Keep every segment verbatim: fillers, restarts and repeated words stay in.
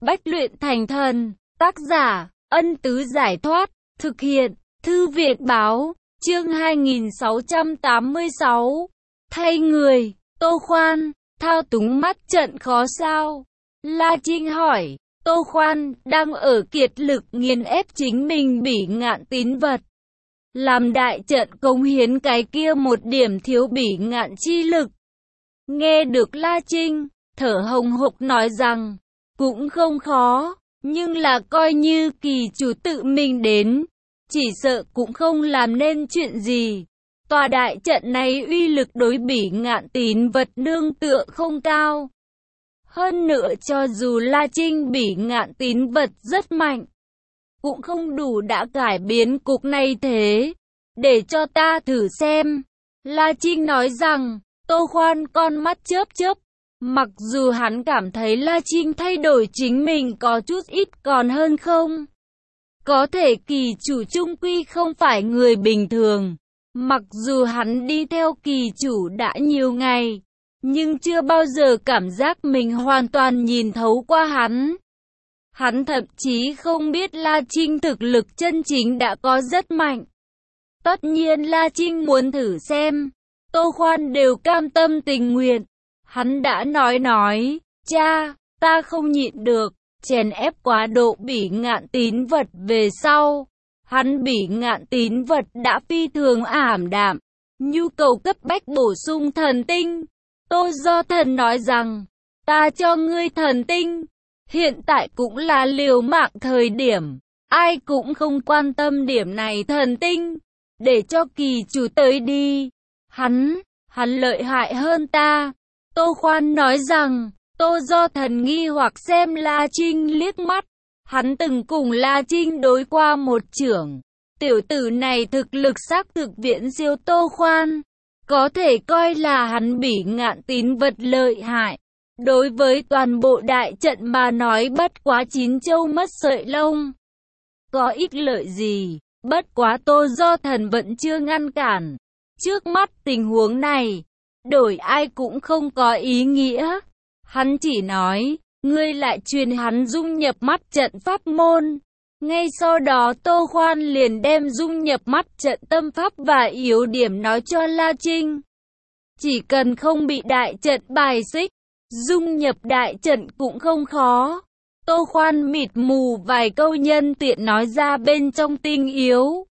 Bách luyện thành thần. Tác giả, Ân Tứ Giải Thoát. Thực hiện, Thư viện Báo. Chương hai nghìn sáu trăm tám mươi sáu. Thay người, Tô Khoan, thao túng mắt trận khó sao? La Trinh hỏi. Tô Khoan đang ở kiệt lực nghiền ép chính mình Bỉ Ngạn tín vật. Làm đại trận cống hiến cái kia một điểm thiếu Bỉ Ngạn chi lực. Nghe được La Trinh, thở hồng hộc nói rằng, cũng không khó, nhưng là coi như kỳ chủ tự mình đến, chỉ sợ cũng không làm nên chuyện gì. Tòa đại trận này uy lực đối Bỉ Ngạn tín vật nương tựa không cao. Hơn nữa cho dù La Trinh Bỉ Ngạn tín vật rất mạnh, cũng không đủ đã cải biến cục này thế. Để cho ta thử xem. La Trinh nói rằng, Tô Khoan con mắt chớp chớp. Mặc dù hắn cảm thấy La Trinh thay đổi chính mình có chút ít còn hơn không. Có thể kỳ chủ trung quy không phải người bình thường. Mặc dù hắn đi theo kỳ chủ đã nhiều ngày, nhưng chưa bao giờ cảm giác mình hoàn toàn nhìn thấu qua hắn. Hắn thậm chí không biết La Trinh thực lực chân chính đã có rất mạnh. Tất nhiên La Trinh muốn thử xem. Tô Khoan đều cam tâm tình nguyện. Hắn đã nói nói, cha, ta không nhịn được, chèn ép quá độ Bỉ Ngạn tín vật về sau. Hắn Bỉ Ngạn tín vật đã phi thường ảm đạm, nhu cầu cấp bách bổ sung thần tinh. Tô Do Thần nói rằng, ta cho ngươi thần tinh, hiện tại cũng là liều mạng thời điểm, ai cũng không quan tâm điểm này thần tinh, để cho kỳ chủ tới đi. Hắn, hắn lợi hại hơn ta. Tô Khoan nói rằng, Tô Do Thần nghi hoặc xem La Trinh liếc mắt. Hắn từng cùng La Trinh đối qua một chưởng. Tiểu tử này thực lực xác thực viễn siêu Tô Khoan. Có thể coi là hắn Bỉ Ngạn tín vật lợi hại. Đối với toàn bộ đại trận mà nói bất quá chín châu mất sợi lông. Có ích lợi gì, bất quá Tô Do Thần vẫn chưa ngăn cản. Trước mắt tình huống này, đổi ai cũng không có ý nghĩa. Hắn chỉ nói, ngươi lại truyền hắn dung nhập mắt trận pháp môn. Ngay sau đó Tô Khoan liền đem dung nhập mắt trận tâm pháp và yếu điểm nói cho La Trinh. Chỉ cần không bị đại trận bài xích, dung nhập đại trận cũng không khó. Tô Khoan mịt mù vài câu nhân tiện nói ra bên trong tinh yếu.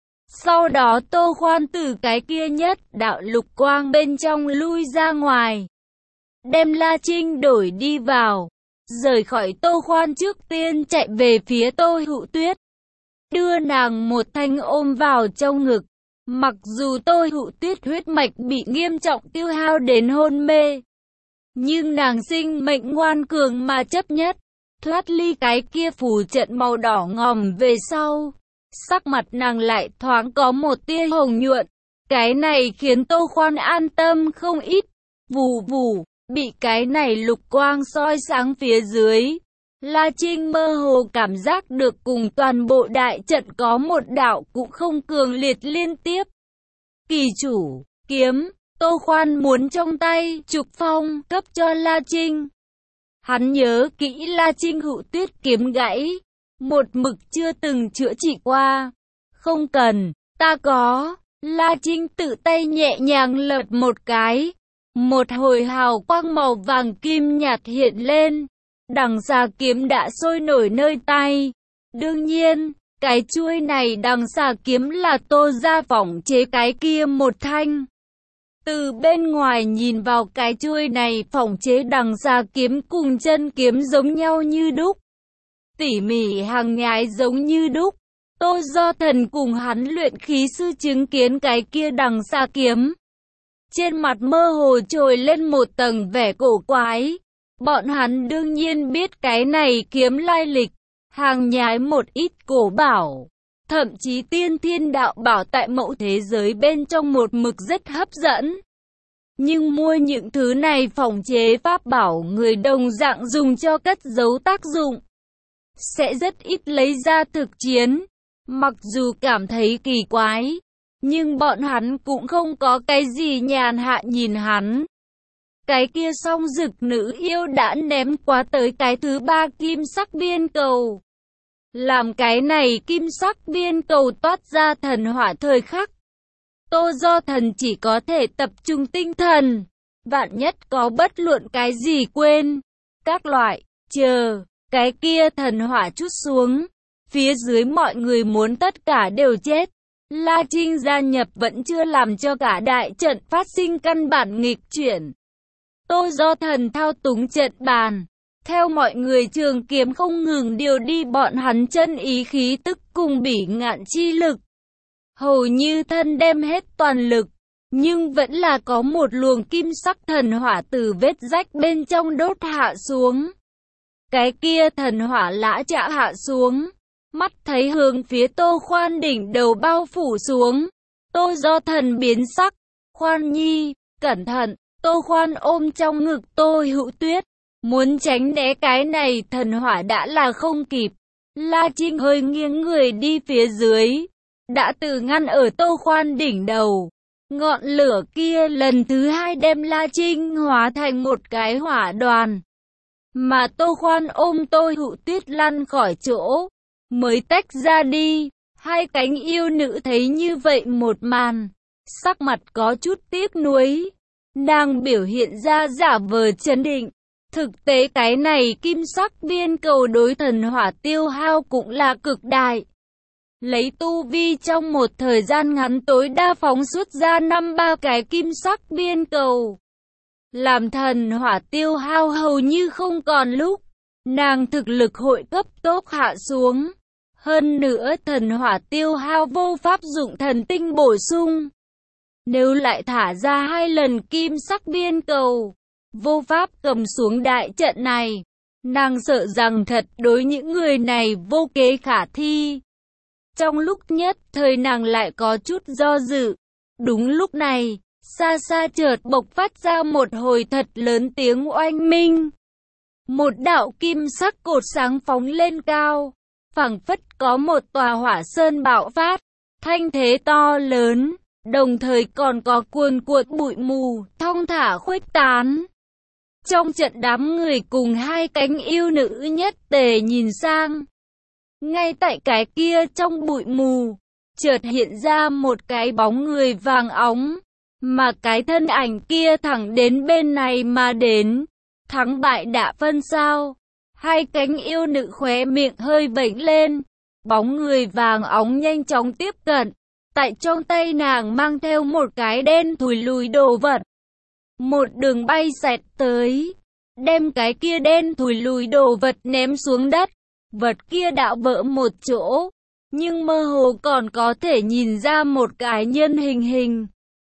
Sau đó Tô Khoan từ cái kia nhất đạo lục quang bên trong lui ra ngoài. Đem La Trinh đổi đi vào. Rời khỏi Tô Khoan trước tiên chạy về phía Tô Hữu Tuyết. Đưa nàng một thanh ôm vào trong ngực. Mặc dù Tô Hữu Tuyết huyết mạch bị nghiêm trọng tiêu hao đến hôn mê, nhưng nàng sinh mệnh ngoan cường mà chấp nhất. Thoát ly cái kia phù trận màu đỏ ngòm về sau, sắc mặt nàng lại thoáng có một tia hồng nhuận. Cái này khiến Tô Khoan an tâm không ít. Vù vù, bị cái này lục quang soi sáng phía dưới, La Trinh mơ hồ cảm giác được cùng toàn bộ đại trận có một đạo cũng không cường liệt liên tiếp. Kỳ chủ, kiếm, Tô Khoan muốn trong tay trục phong cấp cho La Trinh. Hắn nhớ kỹ La Trinh Hữu Tuyết kiếm gãy, một mực chưa từng chữa trị qua. Không cần, ta có. La Trinh tự tay nhẹ nhàng lật một cái. Một hồi hào quang màu vàng kim nhạt hiện lên. Đằng xà kiếm đã sôi nổi nơi tay. Đương nhiên, cái chuôi này đằng xà kiếm là Tô gia phỏng chế cái kia một thanh. Từ bên ngoài nhìn vào cái chuôi này phỏng chế đằng xà kiếm cùng chân kiếm giống nhau như đúc. Tỉ mỉ hàng nhái giống như đúc. Tô Do Thần cùng hắn luyện khí sư chứng kiến cái kia đằng xà kiếm. Trên mặt mơ hồ trồi lên một tầng vẻ cổ quái. Bọn hắn đương nhiên biết cái này kiếm lai lịch. Hàng nhái một ít cổ bảo. Thậm chí tiên thiên đạo bảo tại mẫu thế giới bên trong một mực rất hấp dẫn. Nhưng mua những thứ này phỏng chế pháp bảo người đồng dạng dùng cho cất giấu tác dụng. Sẽ rất ít lấy ra thực chiến. Mặc dù cảm thấy kỳ quái, nhưng bọn hắn cũng không có cái gì nhàn hạ nhìn hắn. cái kia song dực nữ yêu đã ném quá tới cái thứ ba kim sắc viên cầu. Làm cái này kim sắc viên cầu toát ra thần hỏa thời khắc. Tô Do Thần chỉ có thể tập trung tinh thần, vạn nhất có bất luận cái gì quên, các loại, chờ, cái kia thần hỏa chút xuống, phía dưới mọi người muốn tất cả đều chết. La Trinh gia nhập vẫn chưa làm cho cả đại trận phát sinh căn bản nghịch chuyển. Tô Do Thần thao túng trận bàn, theo mọi người trường kiếm không ngừng điều đi bọn hắn chân ý khí tức cùng bỉ ngạn chi lực. Hầu như thân đem hết toàn lực, nhưng vẫn là có một luồng kim sắc thần hỏa từ vết rách bên trong đốt hạ xuống. Cái kia thần hỏa lã chạ hạ xuống, mắt thấy hướng phía Tô Khoan đỉnh đầu bao phủ xuống. Tô Do Thần biến sắc, Khoan nhi, cẩn thận. Tô Khoan ôm trong ngực Tô Hữu Tuyết, muốn tránh né cái này thần hỏa đã là không kịp. La Trinh hơi nghiêng người đi phía dưới, đã từ ngăn ở Tô Khoan đỉnh đầu. Ngọn lửa kia lần thứ hai đem La Trinh hóa thành một cái hỏa đoàn. Mà Tô Khoan ôm Tô Hữu Tuyết lăn khỏi chỗ, mới tách ra đi. Hai cánh yêu nữ thấy như vậy một màn, sắc mặt có chút tiếc nuối. Nàng biểu hiện ra giả vờ trấn định. Thực tế cái này kim sắc viên cầu đối thần hỏa tiêu hao cũng là cực đại. Lấy tu vi trong một thời gian ngắn tối đa phóng xuất ra năm ba cái kim sắc viên cầu, làm thần hỏa tiêu hao hầu như không còn lúc. Nàng thực lực hội cấp tốc hạ xuống. Hơn nữa thần hỏa tiêu hao vô pháp dụng thần tinh bổ sung. Nếu lại thả ra hai lần kim sắc viên cầu, vô pháp cầm xuống đại trận này. Nàng sợ rằng thật đối những người này vô kế khả thi. Trong lúc nhất thời nàng lại có chút do dự. Đúng lúc này, xa xa chợt bộc phát ra một hồi thật lớn tiếng oanh minh. Một đạo kim sắc cột sáng phóng lên cao, phảng phất có một tòa hỏa sơn bạo phát, thanh thế to lớn, đồng thời còn có cuồn cuộn bụi mù, thong thả khuếch tán. Trong trận đám người cùng hai cánh yêu nữ nhất tề nhìn sang. Ngay tại cái kia trong bụi mù, chợt hiện ra một cái bóng người vàng óng, mà cái thân ảnh kia thẳng đến bên này mà đến. Thắng bại đã phân sao? Hai cánh yêu nữ khóe miệng hơi vểnh lên. Bóng người vàng óng nhanh chóng tiếp cận. Tại trong tay nàng mang theo một cái đen thùi lùi đồ vật. Một đường bay xẹt tới, đem cái kia đen thùi lùi đồ vật ném xuống đất. Vật kia đạo vỡ một chỗ, nhưng mơ hồ còn có thể nhìn ra một cái nhân hình hình.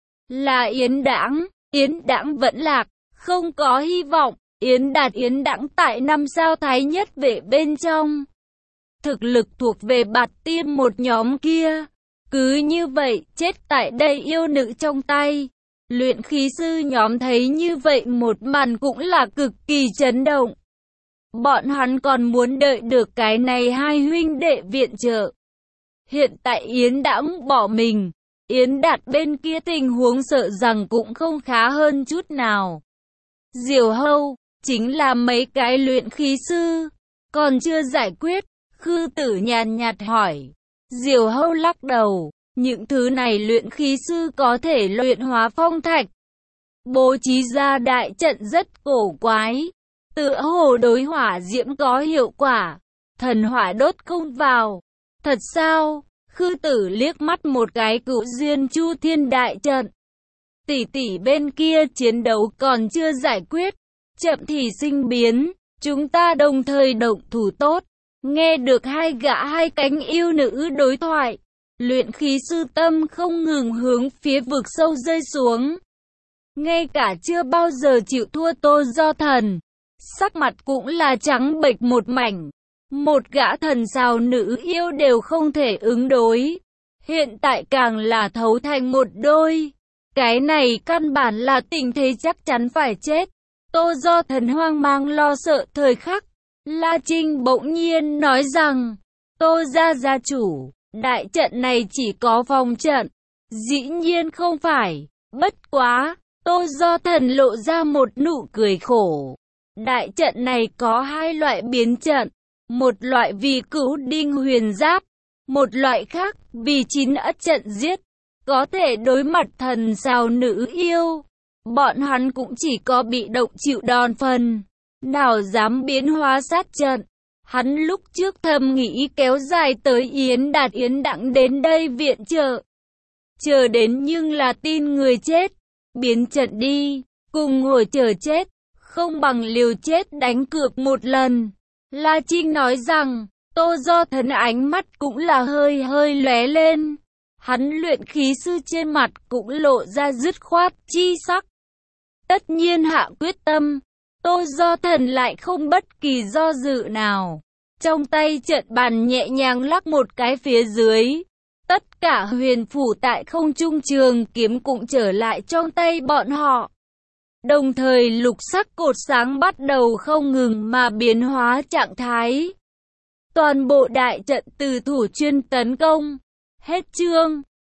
Là Yến Đãng. Yến Đãng vẫn lạc, không có hy vọng. Yến Đạt Yến Đãng tại năm sao thái nhất vệ bên trong. Thực lực thuộc về bạt tiêm một nhóm kia. Cứ như vậy, chết tại đây yêu nữ trong tay. Luyện khí sư nhóm thấy như vậy một màn cũng là cực kỳ chấn động. Bọn hắn còn muốn đợi được cái này hai huynh đệ viện trợ. Hiện tại Yến Đãng bỏ mình, Yến Đạt bên kia tình huống sợ rằng cũng không khá hơn chút nào. Diều Hâu, chính là mấy cái luyện khí sư, còn chưa giải quyết. Khư Tử nhàn nhạt hỏi. Diều Hâu lắc đầu, những thứ này luyện khí sư có thể luyện hóa phong thạch. Bố trí ra đại trận rất cổ quái, tựa hồ đối hỏa diễm có hiệu quả, thần hỏa đốt không vào. Thật sao? Khư Tử liếc mắt một cái Cửu Duyên Chu Thiên đại trận. Tỷ tỷ bên kia chiến đấu còn chưa giải quyết, chậm thì sinh biến, chúng ta đồng thời động thủ tốt. Nghe được hai gã hai cánh yêu nữ đối thoại, luyện khí sư tâm không ngừng hướng phía vực sâu rơi xuống. Ngay cả chưa bao giờ chịu thua Tô Do Thần, sắc mặt cũng là trắng bệch một mảnh. Một gã thần sao nữ yêu đều không thể ứng đối, hiện tại càng là thấu thành một đôi. Cái này căn bản là tình thế chắc chắn phải chết. Tô Do Thần hoang mang lo sợ thời khắc, La Trinh bỗng nhiên nói rằng, Tô gia gia chủ, đại trận này chỉ có phòng trận. Dĩ nhiên không phải, bất quá, Tô Do Thần lộ ra một nụ cười khổ. Đại trận này có hai loại biến trận. Một loại vì cứu đinh huyền giáp, một loại khác vì chín ất trận giết. Có thể đối mặt thần sao nữ yêu. Bọn hắn cũng chỉ có bị động chịu đòn phần. Nào dám biến hóa sát trận. Hắn lúc trước thầm nghĩ kéo dài tới Yến Đạt Yến Đặng đến đây viện trợ. Chờ đến nhưng là tin người chết. Biến trận đi, cùng ngồi chờ chết. Không bằng liều chết đánh cược một lần. La Trinh nói rằng, Tô Do Thần ánh mắt cũng là hơi hơi lóe lên. Hắn luyện khí sư trên mặt cũng lộ ra dứt khoát chi sắc. Tất nhiên hạ quyết tâm, Tô Do Thần lại không bất kỳ do dự nào. Trong tay trận bàn nhẹ nhàng lắc một cái phía dưới. Tất cả huyền phủ tại không trung trường kiếm cũng trở lại trong tay bọn họ. Đồng thời lục sắc cột sáng bắt đầu không ngừng mà biến hóa trạng thái. Toàn bộ đại trận từ thủ chuyên tấn công. Hết chương.